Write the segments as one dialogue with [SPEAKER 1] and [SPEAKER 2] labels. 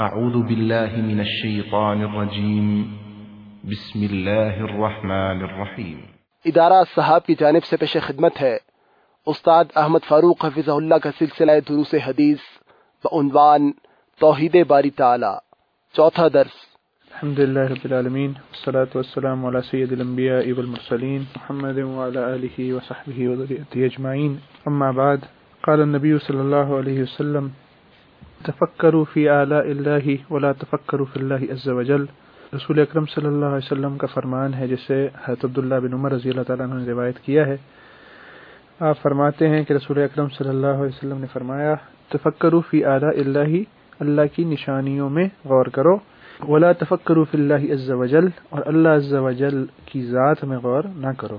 [SPEAKER 1] اعوذ باللہ من الشیطان الرجیم بسم اللہ الرحمن الرحیم۔
[SPEAKER 2] ادارہ صحاب کی جانب سے پیش خدمت ہے استاد احمد فاروق حفظہ اللہ کا سلسلہ دروس حدیث بعنوان توحید باری تعالی، چوتھا درس۔
[SPEAKER 3] الحمدللہ رب العالمین والصلاة والسلام علی سید الانبیاء والمرسلین محمد وعلی آلہ وصحبہ وذریتہ اجمعین، اما بعد، قال النبی صلی اللہ علیہ وسلم تفکروا فی آلاء اللہ ولا تفکروا فی اللہ عز وجل۔ رسول اکرم صلی اللہ علیہ وسلم کا فرمان ہے جسے حضرت عبداللہ بن عمر رضی اللہ تعالیٰ عنہ نے روایت کیا ہے۔ آپ فرماتے ہیں کہ رسول اکرم صلی اللہ علیہ وسلم نے فرمایا، تفکروا فی آلاء اللہ، اللہ کی نشانیوں میں غور کرو، ولا تفکروا فی اللہ عز وجل، اور اللہ عز وجل کی ذات میں غور نہ کرو۔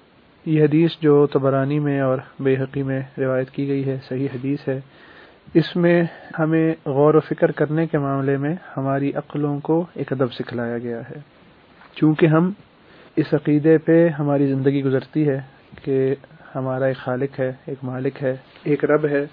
[SPEAKER 3] یہ حدیث جو طبرانی میں اور بیہقی میں روایت کی گئی ہے، صحیح حدیث ہے۔ اس میں ہمیں غور و فکر کرنے کے معاملے میں ہماری عقلوں کو ایک ادب سکھلایا گیا ہے، چونکہ ہم اس عقیدے پہ ہماری زندگی گزرتی ہے کہ ہمارا ایک خالق ہے، ایک مالک ہے، ایک رب ہے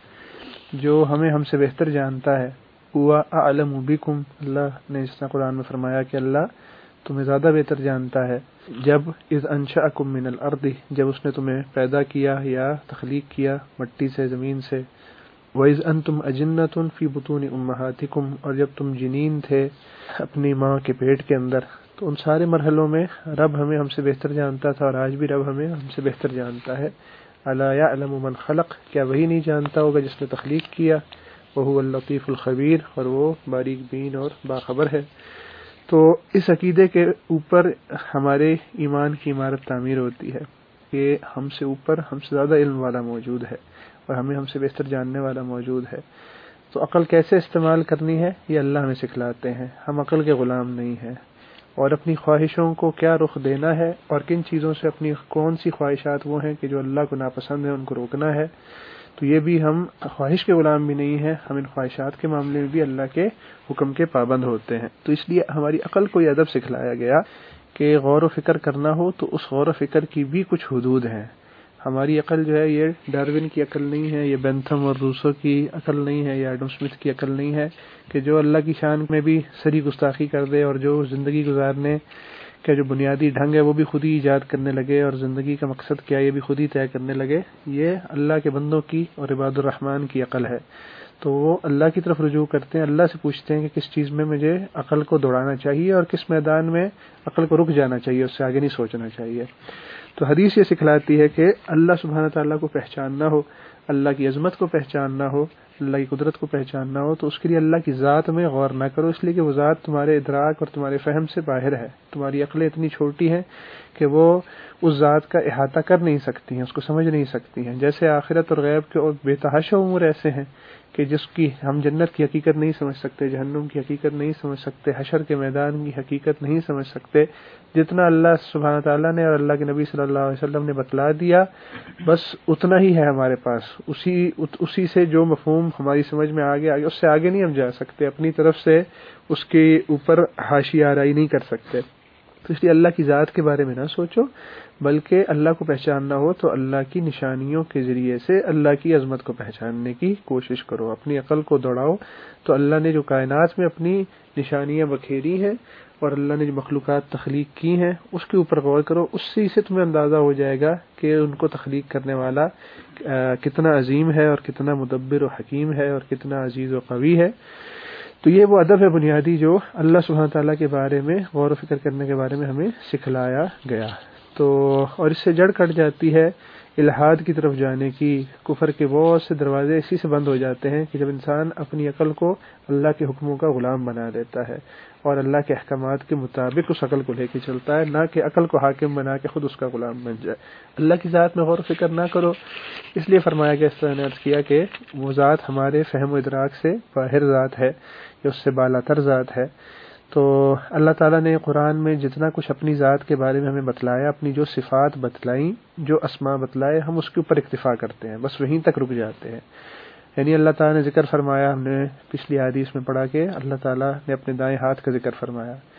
[SPEAKER 3] جو ہم سے بہتر جانتا ہے۔ ہوا اعلم بکم، اللہ نے اس طرح قرآن میں فرمایا کہ اللہ تمہیں زیادہ بہتر جانتا ہے۔ جب اذ انشأکم من الارض، جب اس نے تمہیں پیدا کیا یا تخلیق کیا مٹی سے، زمین سے۔ وَإِذْ أَنْتُمْ أَجِنَّةٌ فِي بُطُونِ أُمَّهَاتِكُمْ، اور جب تم جنین تھے اپنی ماں کے پیٹ کے اندر۔ تو ان سارے مرحلوں میں رب ہم سے بہتر جانتا تھا، اور آج بھی رب ہم سے بہتر جانتا ہے۔ أَلَا يَعْلَمُ مَنْ خَلَقَ، کیا وہی نہیں جانتا ہوگا جس نے تخلیق کیا؟ وَهُوَ اللَّطِيفُ الْخَبِيرُ، اور وہ باریک بین اور باخبر ہے۔ تو اس عقیدے کے اوپر ہمارے ایمان کی عمارت تعمیر ہوتی ہے کہ ہم سے اوپر، ہم سے زیادہ علم والا موجود ہے، اور ہم سے بہتر جاننے والا موجود ہے۔ تو عقل کیسے استعمال کرنی ہے، یہ اللہ ہمیں سکھلاتے ہیں۔ ہم عقل کے غلام نہیں ہیں، اور اپنی خواہشوں کو کیا رخ دینا ہے، اور کن چیزوں سے اپنی کون سی خواہشات وہ ہیں کہ جو اللہ کو ناپسند ہے، ان کو روکنا ہے۔ تو یہ بھی ہم خواہش کے غلام بھی نہیں ہیں، ہم ان خواہشات کے معاملے میں بھی اللہ کے حکم کے پابند ہوتے ہیں۔ تو اس لیے ہماری عقل کو یہ ادب سکھلایا گیا کہ غور و فکر کرنا ہو تو اس غور و فکر کی بھی کچھ حدود ہیں۔ ہماری عقل جو ہے یہ ڈارون کی عقل نہیں ہے، یہ بینتھم اور روسو کی عقل نہیں ہے، یا ایڈم اسمتھ کی عقل نہیں ہے کہ جو اللہ کی شان میں بھی سری گستاخی کر دے، اور جو زندگی گزارنے کا جو بنیادی ڈھنگ ہے وہ بھی خود ہی ایجاد کرنے لگے، اور زندگی کا مقصد کیا ہے یہ بھی خود ہی طے کرنے لگے۔ یہ اللہ کے بندوں کی اور عباد الرحمن کی عقل ہے۔ تو وہ اللہ کی طرف رجوع کرتے ہیں، اللہ سے پوچھتے ہیں کہ کس چیز میں مجھے عقل کو دوڑانا چاہیے، اور کس میدان میں عقل کو رک جانا چاہیے، اس سے آگے نہیں سوچنا چاہیے۔ تو حدیث یہ سکھلاتی ہے کہ اللہ سبحانہ تعالیٰ کو پہچاننا ہو، اللہ کی عظمت کو پہچاننا ہو، اللہ کی قدرت کو پہچاننا ہو، تو اس کے لیے اللہ کی ذات میں غور نہ کرو، اس لیے کہ وہ ذات تمہارے ادراک اور تمہارے فہم سے باہر ہے۔ تمہاری عقلیں اتنی چھوٹی ہیں کہ وہ اس ذات کا احاطہ کر نہیں سکتی ہیں، اس کو سمجھ نہیں سکتی ہیں۔ جیسے آخرت اور غیب کے اور بے تحاشا امور ایسے ہیں کہ جس کی ہم جنت کی حقیقت نہیں سمجھ سکتے، جہنم کی حقیقت نہیں سمجھ سکتے، حشر کے میدان کی حقیقت نہیں سمجھ سکتے۔ جتنا اللہ سبحانہ تعالیٰ نے اور اللہ کے نبی صلی اللہ علیہ وسلم نے بتلا دیا، بس اتنا ہی ہے ہمارے پاس۔ اسی سے جو مفہوم ہماری سمجھ میں آگے اس سے آگے نہیں ہم جا سکتے، اپنی طرف سے اس کے اوپر حاشیہ آرائی نہیں کر سکتے۔ تو اس لیے اللہ کی ذات کے بارے میں نہ سوچو، بلکہ اللہ کو پہچاننا ہو تو اللہ کی نشانیوں کے ذریعے سے اللہ کی عظمت کو پہچاننے کی کوشش کرو، اپنی عقل کو دوڑاؤ۔ تو اللہ نے جو کائنات میں اپنی نشانیاں بکھیری ہیں، اور اللہ نے جو مخلوقات تخلیق کی ہیں، اس کے اوپر غور کرو، اسی سے تمہیں اندازہ ہو جائے گا کہ ان کو تخلیق کرنے والا کتنا عظیم ہے، اور کتنا مدبر و حکیم ہے، اور کتنا عزیز و قوی ہے۔ تو یہ وہ ادب ہے بنیادی جو اللہ سبحانہ تعالیٰ کے بارے میں غور و فکر کرنے کے بارے میں ہمیں سکھلایا گیا۔ تو اور اس سے جڑ کٹ جاتی ہے الحاد کی طرف جانے کی۔ کفر کے بہت سے دروازے اسی سے بند ہو جاتے ہیں کہ جب انسان اپنی عقل کو اللہ کے حکموں کا غلام بنا دیتا ہے، اور اللہ کے احکامات کے مطابق اس عقل کو لے کے چلتا ہے، نہ کہ عقل کو حاکم بنا کے خود اس کا غلام بن جائے۔ اللہ کی ذات میں غور و فکر نہ کرو، اس لیے فرمایا گیا، اس طرح نے عرض کیا کہ وہ ذات ہمارے فہم و ادراک سے باہر ذات ہے، یا اس سے بالا تر ذات ہے۔ تو اللہ تعالیٰ نے قرآن میں جتنا کچھ اپنی ذات کے بارے میں ہمیں بتلایا، اپنی جو صفات بتلائیں، جو اسماء بتلائے، ہم اس کے اوپر اکتفا کرتے ہیں، بس وہیں تک رک جاتے ہیں۔ یعنی اللہ تعالیٰ نے ذکر فرمایا، ہم نے پچھلی حدیث میں پڑھا کہ اللہ تعالیٰ نے اپنے دائیں ہاتھ کا ذکر فرمایا،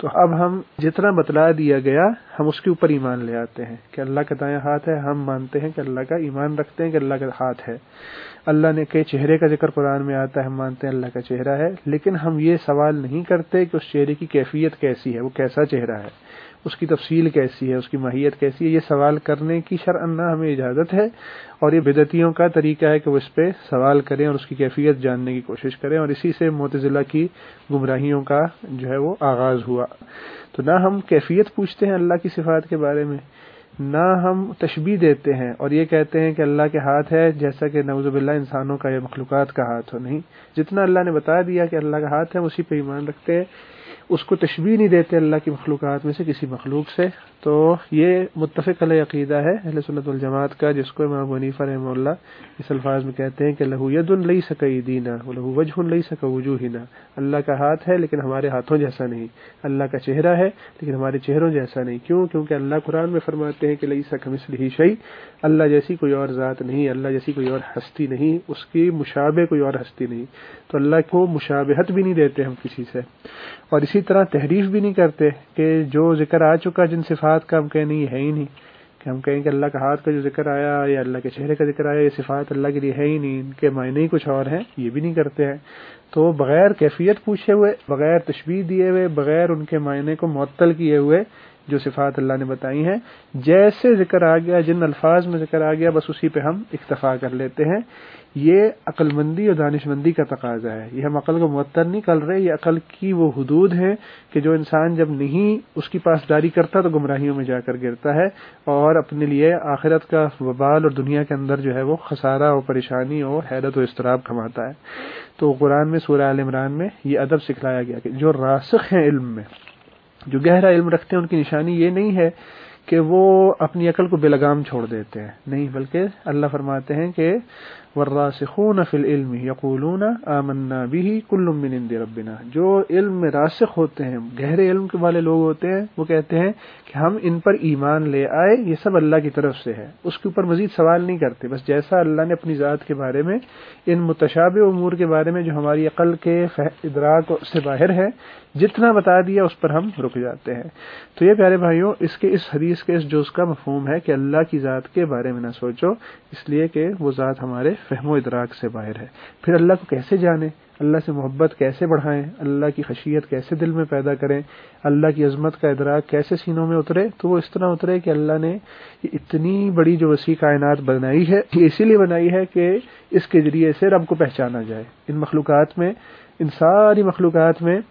[SPEAKER 3] تو اب ہم جتنا بتلا دیا گیا ہم اس کے اوپر ایمان لے آتے ہیں کہ اللہ کا دایاں ہاتھ ہے، ہم مانتے ہیں کہ اللہ کا، ایمان رکھتے ہیں کہ اللہ کا ہاتھ ہے۔ اللہ نے کہ چہرے کا ذکر قرآن میں آتا ہے، ہم مانتے ہیں اللہ کا چہرہ ہے، لیکن ہم یہ سوال نہیں کرتے کہ اس چہرے کی کیفیت کیسی ہے، وہ کیسا چہرہ ہے، اس کی تفصیل کیسی ہے، اس کی ماہیت کیسی ہے۔ یہ سوال کرنے کی شرعاً نہ ہمیں اجازت ہے، اور یہ بدعتیوں کا طریقہ ہے کہ وہ اس پہ سوال کریں اور اس کی کیفیت جاننے کی کوشش کریں، اور اسی سے معتزلہ کی گمراہیوں کا جو ہے وہ آغاز ہوا۔ تو نہ ہم کیفیت پوچھتے ہیں اللہ کی صفات کے بارے میں، نہ ہم تشبیہ دیتے ہیں اور یہ کہتے ہیں کہ اللہ کے ہاتھ ہے جیسا کہ نعوذ باللہ انسانوں کا یا مخلوقات کا ہاتھ ہو۔ نہیں، جتنا اللہ نے بتا دیا کہ اللہ کا ہاتھ ہے اسی پہ ایمان رکھتے ہیں، اس کو تشبیہ نہیں دیتے اللہ کی مخلوقات میں سے کسی مخلوق سے۔ تو یہ متفق علیہ عقیدہ ہے اہل سنت والجماعت کا، جس کو امام ابو حنیفہ رحمہ اللہ اس الفاظ میں کہتے ہیں کہ لہو ید لیس کایدینا ولہو وجہ لیس کوجوہنا، اللہ کا ہاتھ ہے لیکن ہمارے ہاتھوں جیسا نہیں، اللہ کا چہرہ ہے لیکن ہمارے چہروں جیسا نہیں۔ کیوں؟ کیونکہ اللہ قرآن میں فرماتے ہیں کہ لیس کمثلہ شیء، اللہ جیسی کوئی اور ذات نہیں، اللہ جیسی کوئی اور ہستی نہیں، اس کی مشابہ کوئی اور ہستی نہیں۔ تو اللہ کو مشابہت بھی نہیں دیتے ہم کسی سے، اور اسی طرح تحریف بھی نہیں کرتے کہ جو ذکر آ چکا جن صفات کا ہم کہیں نہیں، یہ ہے ہی نہیں، کہ ہم کہیں کہ اللہ کا ہاتھ کا جو ذکر آیا یا اللہ کے چہرے کا ذکر آیا یہ صفات اللہ کے لیے ہے ہی نہیں، ان کے معنی ہی کچھ اور ہیں، یہ بھی نہیں کرتے ہیں۔ تو بغیر کیفیت پوچھے ہوئے، بغیر تشبیہ دیے ہوئے، بغیر ان کے معنی کو معطل کیے ہوئے جو صفات اللہ نے بتائی ہیں، جیسے ذکر آ گیا، جن الفاظ میں ذکر آ گیا بس اسی پہ ہم اکتفا کر لیتے ہیں۔ یہ عقل مندی اور دانش مندی کا تقاضا ہے، یہ ہم عقل کو معطل نہیں کر رہے، یہ عقل کی وہ حدود ہیں کہ جو انسان جب نہیں اس کی پاسداری کرتا تو گمراہیوں میں جا کر گرتا ہے اور اپنے لیے آخرت کا وبال اور دنیا کے اندر جو ہے وہ خسارہ اور پریشانی اور حیرت و اضطراب کماتا ہے۔ تو قرآن میں سورہ آل عمران میں یہ ادب سکھلایا گیا کہ جو راسخ ہیں علم میں، جو گہرا علم رکھتے ہیں، ان کی نشانی یہ نہیں ہے کہ وہ اپنی عقل کو بے لگام چھوڑ دیتے ہیں، نہیں، بلکہ اللہ فرماتے ہیں کہ والراسخون فی العلم یقولون آمنا به کل من عند ربنا، جو علم میں راسخ ہوتے ہیں، گہرے علم کے والے لوگ ہوتے ہیں، وہ کہتے ہیں کہ ہم ان پر ایمان لے آئے، یہ سب اللہ کی طرف سے ہے، اس کے اوپر مزید سوال نہیں کرتے، بس جیسا اللہ نے اپنی ذات کے بارے میں، ان متشابہ امور کے بارے میں جو ہماری عقل کے ادراک سے باہر ہے، جتنا بتا دیا اس پر ہم رک جاتے ہیں۔ تو یہ پیارے بھائیوں، اس حدیث کے اس جز کا مفہوم ہے کہ اللہ کی ذات کے بارے میں نہ سوچو، اس لیے کہ وہ ذات ہمارے فہم و ادراک سے باہر ہے۔ پھر اللہ کو کیسے جانیں، اللہ سے محبت کیسے بڑھائیں، اللہ کی خشیت کیسے دل میں پیدا کریں، اللہ کی عظمت کا ادراک کیسے سینوں میں اترے، تو وہ اس طرح اترے کہ اللہ نے یہ اتنی بڑی جو وسیع کائنات بنائی ہے، یہ اسی لیے بنائی ہے کہ اس کے ذریعے سے رب کو پہچانا جائے۔ ان مخلوقات میں، ان ساری مخلوقات میں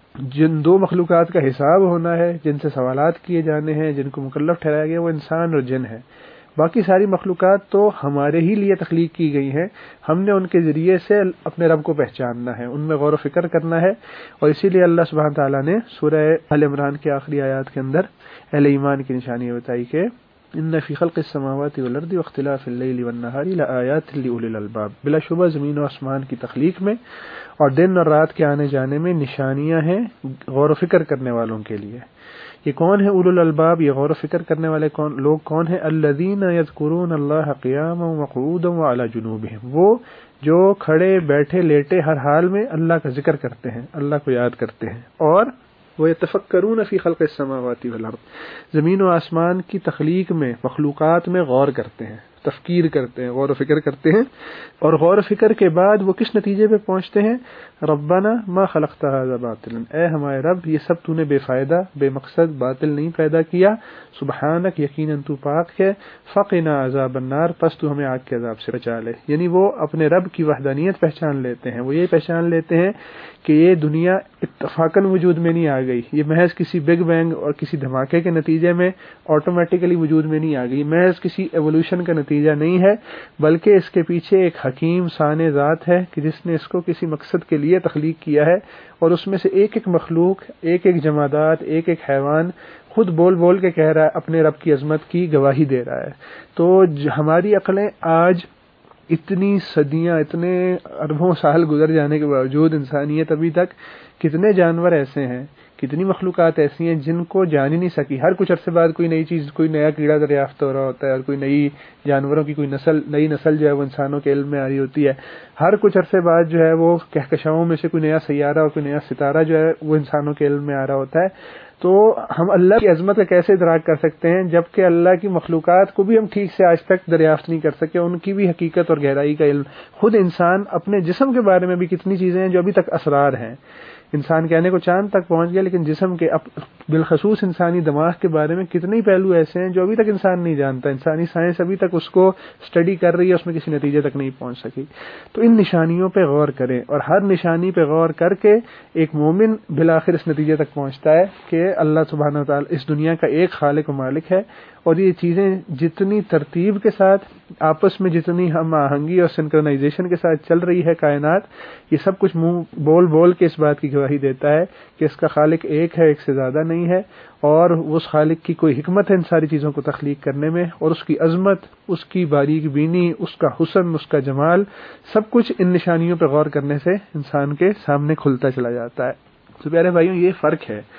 [SPEAKER 3] جن دو مخلوقات کا حساب ہونا ہے، جن سے سوالات کیے جانے ہیں، جن کو مکلف ٹھہرایا گیا، وہ انسان اور جن ہے۔ باقی ساری مخلوقات تو ہمارے ہی لیے تخلیق کی گئی ہیں، ہم نے ان کے ذریعے سے اپنے رب کو پہچاننا ہے، ان میں غور و فکر کرنا ہے، اور اسی لیے اللہ سبحانہ تعالیٰ نے سورہ آل عمران کی آخری آیات کے اندر اہل ایمان کی نشانی بتائی کہ ان فی خلق السماوات والارض واختلاف اللیل والنہار لآیات لأولی الالباب، بلا شبہ زمین و آسمان کی تخلیق میں اور دن اور رات کے آنے جانے میں نشانیاں ہیں غور و فکر کرنے والوں کے لیے۔ یہ کون ہے اولو الالباب؟ یہ غور و فکر کرنے والے لوگ کون ہیں؟ الذین یذکرون اللہ قیاما وقعودا وعلی جنوبہم، وہ جو کھڑے بیٹھے لیٹے ہر حال میں اللہ کا ذکر کرتے ہیں، اللہ کو یاد کرتے ہیں، اور وَيَتَفَكَّرُونَ فِي خَلْقِ السَّمَاوَاتِ وَالْأَرْضِ، زمین و آسمان کی تخلیق میں، مخلوقات میں غور کرتے ہیں، تفکیر کرتے ہیں، غور و فکر کرتے ہیں، اور غور و فکر کے بعد وہ کس نتیجے پہ پہنچتے ہیں؟ ربنا ما خلقت هذا باطلا، اے ہمارے رب یہ سب تو نے بے فائدہ، بے مقصد، باطل نہیں پیدا کیا، سبحانک یقیناً تو پاک ہے، فقنا عذاب النار، پس تو ہمیں آگ کے عذاب سے بچا لے۔ یعنی وہ اپنے رب کی وحدانیت پہچان لیتے ہیں، وہ یہ پہچان لیتے ہیں کہ یہ دنیا اتفاقاً وجود میں نہیں آ گئی، یہ محض کسی بگ بینگ اور کسی دھماکے کے نتیجے میں آٹومیٹیکلی وجود میں نہیں آ گئی، محض کسی ایوولوشن کا نتیجہ نہیں ہے، بلکہ اس کے پیچھے ایک حکیم صانع ذات ہے کہ جس نے اس کو کسی مقصد کے لیے تخلیق کیا ہے، اور اس میں سے ایک ایک مخلوق، ایک ایک جمادات، ایک ایک حیوان خود بول بول کے کہہ رہا ہے، اپنے رب کی عظمت کی گواہی دے رہا ہے۔ تو ہماری عقلیں آج اتنی صدیاں، اتنے اربوں سال گزر جانے کے باوجود انسانیت ابھی تک، کتنے جانور ایسے ہیں کتنی مخلوقات ایسی ہیں جن کو جان ہی نہیں سکی. ہر کچھ عرصے بعد کوئی نئی چیز، کوئی نیا کیڑا دریافت ہو رہا ہوتا ہے، اور کوئی نئی جانوروں کی کوئی نئی نسل جو ہے وہ انسانوں کے علم میں آ رہی ہوتی ہے. ہر کچھ عرصے بعد جو ہے وہ کہکشاؤں میں سے کوئی نیا سیارہ اور کوئی نیا ستارہ جو ہے وہ انسانوں کے علم میں آ رہا ہوتا ہے. تو ہم اللہ کی عظمت کا کیسے ادراک کر سکتے ہیں جبکہ اللہ کی مخلوقات کو بھی ہم ٹھیک سے آج تک دریافت نہیں کر سکے، ان کی بھی حقیقت اور گہرائی کا علم. خود انسان اپنے جسم کے بارے میں بھی کتنی چیزیں ہیں جو ابھی تک اسرار ہیں. انسان کہنے کو چاند تک پہنچ گیا، لیکن جسم کے بالخصوص انسانی دماغ کے بارے میں کتنے ہی پہلو ایسے ہیں جو ابھی تک انسان نہیں جانتا. انسانی سائنس ابھی تک اس کو اسٹڈی کر رہی ہے، اس میں کسی نتیجے تک نہیں پہنچ سکی. تو ان نشانیوں پہ غور کریں، اور ہر نشانی پہ غور کر کے ایک مومن بالآخر اس نتیجے تک پہنچتا ہے کہ اللہ سبحانہ وتعالی اس دنیا کا ایک خالق و مالک ہے، اور یہ چیزیں جتنی ترتیب کے ساتھ آپس میں جتنی ہم آہنگی اور سنکرونائزیشن کے ساتھ چل رہی ہے کائنات، یہ سب کچھ منہ بول بول کے اس بات کی گواہی دیتا ہے کہ اس کا خالق ایک ہے، ایک سے زیادہ نہیں ہے، اور اس خالق کی کوئی حکمت ہے ان ساری چیزوں کو تخلیق کرنے میں، اور اس کی عظمت، اس کی باریک بینی، اس کا حسن، اس کا جمال، سب کچھ ان نشانیوں پہ غور کرنے سے انسان کے سامنے کھلتا چلا جاتا ہے. تو پیارے بھائیوں، یہ فرق ہے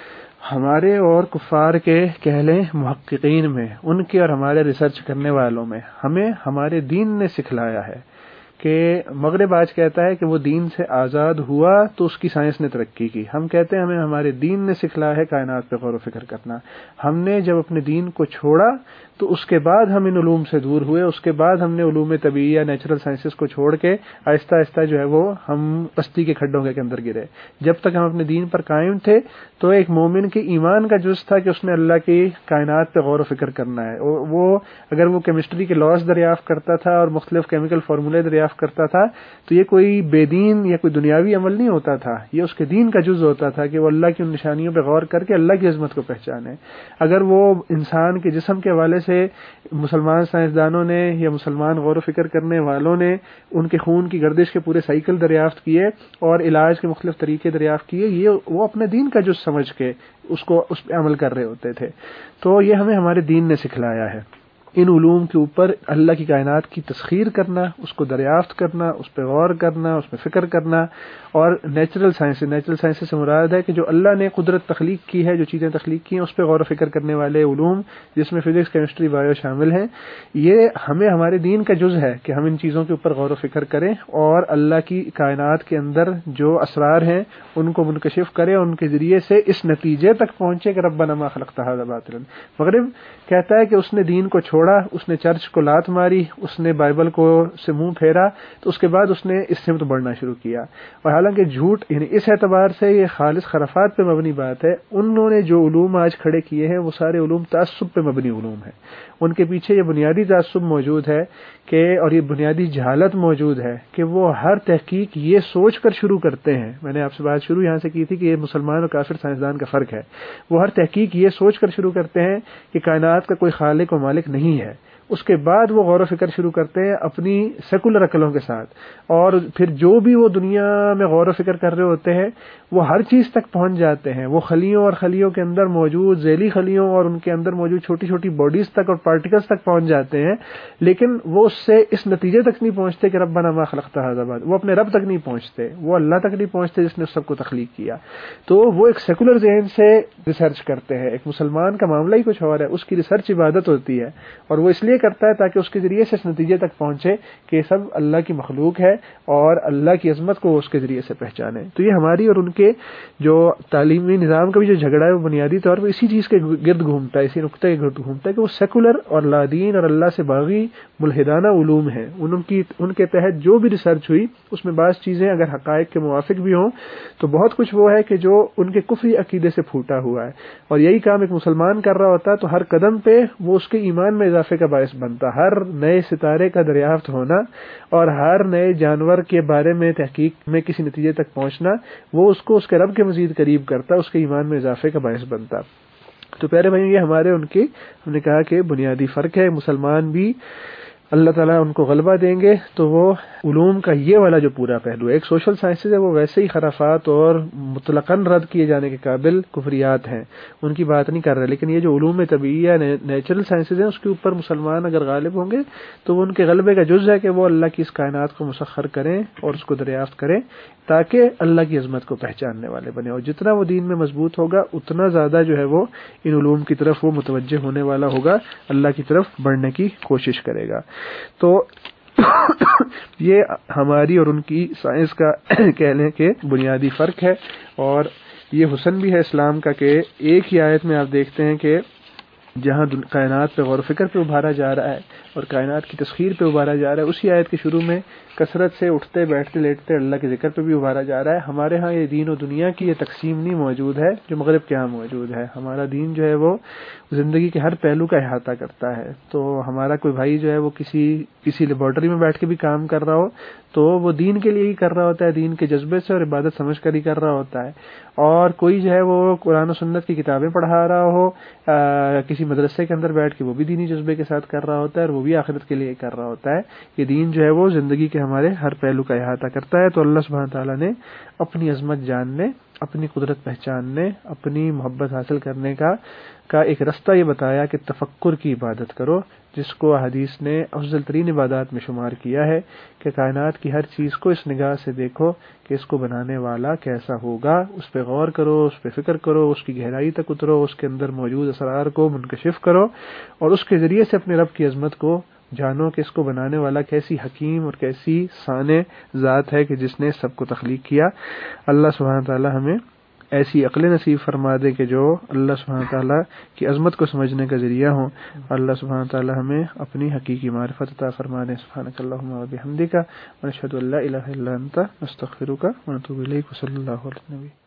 [SPEAKER 3] ہمارے اور کفار کے کہہ لیں محققین میں، ان کے اور ہمارے ریسرچ کرنے والوں میں. ہمیں ہمارے دین نے سکھلایا ہے کہ مغرب آج کہتا ہے کہ وہ دین سے آزاد ہوا تو اس کی سائنس نے ترقی کی. ہم کہتے ہیں ہمیں ہمارے دین نے سکھلایا ہے کائنات پہ غور و فکر کرنا. ہم نے جب اپنے دین کو چھوڑا تو اس کے بعد ہم ان علوم سے دور ہوئے، اس کے بعد ہم نے علوم طبیعیہ، نیچرل سائنسز کو چھوڑ کے آہستہ آہستہ جو ہے وہ ہم پستی کے کھڈوں کے اندر گرے. جب تک ہم اپنے دین پر قائم تھے تو ایک مومن کے ایمان کا جز تھا کہ اس نے اللہ کی کائنات پہ غور و فکر کرنا ہے. وہ اگر وہ کیمسٹری کے لاز دریافت کرتا تھا اور مختلف کیمیکل فارمولے دریافت کرتا تھا تو یہ کوئی بے دین یا کوئی دنیاوی عمل نہیں ہوتا تھا، یہ اس کے دین کا جز ہوتا تھا کہ وہ اللہ کی ان نشانیوں پہ غور کر کے اللہ کی عظمت کو پہچانے. اگر وہ انسان کے جسم کے حوالے سے مسلمان سائنسدانوں نے یا مسلمان غور و فکر کرنے والوں نے ان کے خون کی گردش کے پورے سائیکل دریافت کیے اور علاج کے مختلف طریقے دریافت کیے، یہ وہ اپنے دین کا جز سمجھ کے اس پہ عمل کر رہے ہوتے تھے. تو یہ ہمیں ہمارے دین نے سکھلایا ہے. ان علوم کے اوپر اللہ کی کائنات کی تسخیر کرنا، اس کو دریافت کرنا، اس پہ غور کرنا، اس پہ فکر کرنا. اور نیچرل سائنس سے مراد ہے کہ جو اللہ نے قدرت تخلیق کی ہے، جو چیزیں تخلیق کی ہیں، اس پہ غور و فکر کرنے والے علوم جس میں فزکس، کیمسٹری، بایو شامل ہیں. یہ ہمیں ہمارے دین کا جز ہے کہ ہم ان چیزوں کے اوپر غور و فکر کریں اور اللہ کی کائنات کے اندر جو اسرار ہیں ان کو منکشف کریں، اور ان کے ذریعے سے اس نتیجے تک پہنچے کہ ربنا ما خلقت ھذا باطلا. مغرب کہتا ہے کہ اس نے دین کو چھوڑا، اس نے چرچ کو لات ماری، اس نے بائبل کو سے منہ پھیرا، تو اس کے بعد اس نے اس سمت بڑھنا شروع کیا. اور حالانکہ جھوٹ، یعنی اس اعتبار سے یہ خالص خرافات پہ مبنی بات ہے. انہوں نے جو علوم آج کھڑے کیے ہیں وہ سارے علوم تعصب پہ مبنی علوم ہیں. ان کے پیچھے یہ بنیادی تعصب موجود ہے کہ، اور یہ بنیادی جہالت موجود ہے کہ وہ ہر تحقیق یہ سوچ کر شروع کرتے ہیں. میں نے آپ سے بات شروع یہاں سے کی تھی کہ یہ مسلمان اور کافر سائنسدان کا فرق ہے. وہ ہر تحقیق یہ سوچ کر شروع کرتے ہیں کہ کائنات کا کوئی خالق و مالک نہیں ہے. اس کے بعد وہ غور و فکر شروع کرتے ہیں اپنی سیکولر عقلوں کے ساتھ، اور پھر جو بھی وہ دنیا میں غور و فکر کر رہے ہوتے ہیں وہ ہر چیز تک پہنچ جاتے ہیں. وہ خلیوں اور خلیوں کے اندر موجود ذیلی خلیوں اور ان کے اندر موجود چھوٹی چھوٹی باڈیز تک اور پارٹیکلز تک پہنچ جاتے ہیں، لیکن وہ اس سے اس نتیجے تک نہیں پہنچتے کہ ربنا ما خلقت ھذا باطلا. وہ اپنے رب تک نہیں پہنچتے، وہ اللہ تک نہیں پہنچتے جس نے اس سب کو تخلیق کیا. تو وہ ایک سیکولر ذہن سے ریسرچ کرتے ہیں. ایک مسلمان کا معاملہ ہی کچھ اور ہے، اس کی ریسرچ عبادت ہوتی ہے، اور وہ اس لیے کرتا ہے تاکہ اس کے ذریعے سے اس نتیجے تک پہنچے کہ سب اللہ کی مخلوق ہے اور اللہ کی عظمت کو اس کے ذریعے سے پہچانے. تو یہ ہماری اور ان کے جو تعلیمی نظام کا بھی جو جھگڑا ہے وہ بنیادی طور پر اسی چیز کے گرد گھومتا ہے، اسی نقطے کے گرد گھومتا ہے کہ وہ سیکولر اور لادین اور اللہ سے باغی ملحدانہ علوم ہیں. ان کے تحت جو بھی ریسرچ ہوئی اس میں بعض چیزیں اگر حقائق کے موافق بھی ہوں تو بہت کچھ وہ ہے کہ جو ان کے کفری عقیدے سے پھوٹا ہوا ہے. اور یہی کام ایک مسلمان کر رہا ہوتا تو ہر قدم پہ وہ اس کے ایمان میں اضافے کا باعث بنتا. ہر نئے ستارے کا دریافت ہونا اور ہر نئے جانور کے بارے میں تحقیق میں کسی نتیجے تک پہنچنا وہ اس کو اس کے رب کے مزید قریب کرتا، اس کے ایمان میں اضافے کا باعث بنتا. تو پیارے بھائی، یہ ہمارے ان کی ہم نے کہا کہ بنیادی فرق ہے. مسلمان بھی اللہ تعالیٰ ان کو غلبہ دیں گے تو وہ علوم کا یہ والا جو پورا پہلو ہے، ایک سوشل سائنسز ہے، وہ ویسے ہی خرافات اور مطلقاً رد کیے جانے کے قابل کفریات ہیں، ان کی بات نہیں کر رہے. لیکن یہ جو علوم طبیعیہ نیچرل سائنسز ہیں اس کے اوپر مسلمان اگر غالب ہوں گے تو وہ ان کے غلبے کا جز ہے کہ وہ اللہ کی اس کائنات کو مسخر کریں اور اس کو دریافت کریں. تاکہ اللہ کی عظمت کو پہچاننے والے بنے. اور جتنا وہ دین میں مضبوط ہوگا اتنا زیادہ جو ہے وہ ان علوم کی طرف وہ متوجہ ہونے والا ہوگا, اللہ کی طرف بڑھنے کی کوشش کرے گا. تو یہ ہماری اور ان کی سائنس کا کہہ لیں کہ بنیادی فرق ہے. اور یہ حسن بھی ہے اسلام کا کہ ایک ہی آیت میں آپ دیکھتے ہیں کہ جہاں کائنات پہ غور و فکر پہ ابھارا جا رہا ہے اور کائنات کی تسخیر پہ ابھارا جا رہا ہے, اسی آیت کے شروع میں کثرت سے اٹھتے بیٹھتے لیٹتے اللہ کے ذکر پہ بھی ابھارا جا رہا ہے. ہمارے ہاں یہ دین و دنیا کی یہ تقسیم نہیں موجود ہے جو مغرب کے ہاں موجود ہے. ہمارا دین جو ہے وہ زندگی کے ہر پہلو کا احاطہ کرتا ہے. تو ہمارا کوئی بھائی جو ہے وہ کسی لیبارٹری میں بیٹھ کے بھی کام کر رہا ہو تو وہ دین کے لیے ہی کر رہا ہوتا ہے, دین کے جذبے سے اور عبادت سمجھ کر ہی کر رہا ہوتا ہے. اور کوئی جو ہے وہ قرآن و سنت کی کتابیں پڑھا رہا ہو کسی مدرسے کے اندر بیٹھ کے, وہ بھی دینی جذبے کے ساتھ کر رہا ہوتا ہے اور وہ بھی آخرت کے لیے کر رہا ہوتا ہے. یہ دین جو ہے وہ زندگی کے ہمارے ہر پہلو کا احاطہ کرتا ہے. تو اللہ سبحانہ تعالیٰ نے اپنی عظمت جاننے, اپنی قدرت پہچاننے, اپنی محبت حاصل کرنے کا ایک رستہ یہ بتایا کہ تفکر کی عبادت کرو, جس کو حدیث نے افضل ترین عبادات میں شمار کیا ہے کہ کائنات کی ہر چیز کو اس نگاہ سے دیکھو کہ اس کو بنانے والا کیسا ہوگا, اس پہ غور کرو, اس پہ فکر کرو, اس کی گہرائی تک اترو, اس کے اندر موجود اسرار کو منکشف کرو اور اس کے ذریعے سے اپنے رب کی عظمت کو جانو کہ اس کو بنانے والا کیسی حکیم اور کیسی سانے ذات ہے کہ جس نے سب کو تخلیق کیا. اللہ سبحانہ تعالی ہمیں ایسی عقل نصیب فرما دے کہ جو اللہ سبحانہ تعالیٰ کی عظمت کو سمجھنے کا ذریعہ ہوں. اللہ سبحانہ تعالیٰ ہمیں اپنی حقیقی معرفت عطا فرما دے. سبحانک اللہم و بحمدک ونشہد ان لا الہ الا انت نستغفرک ونتوب الیک. وصلی اللہ علی النبی.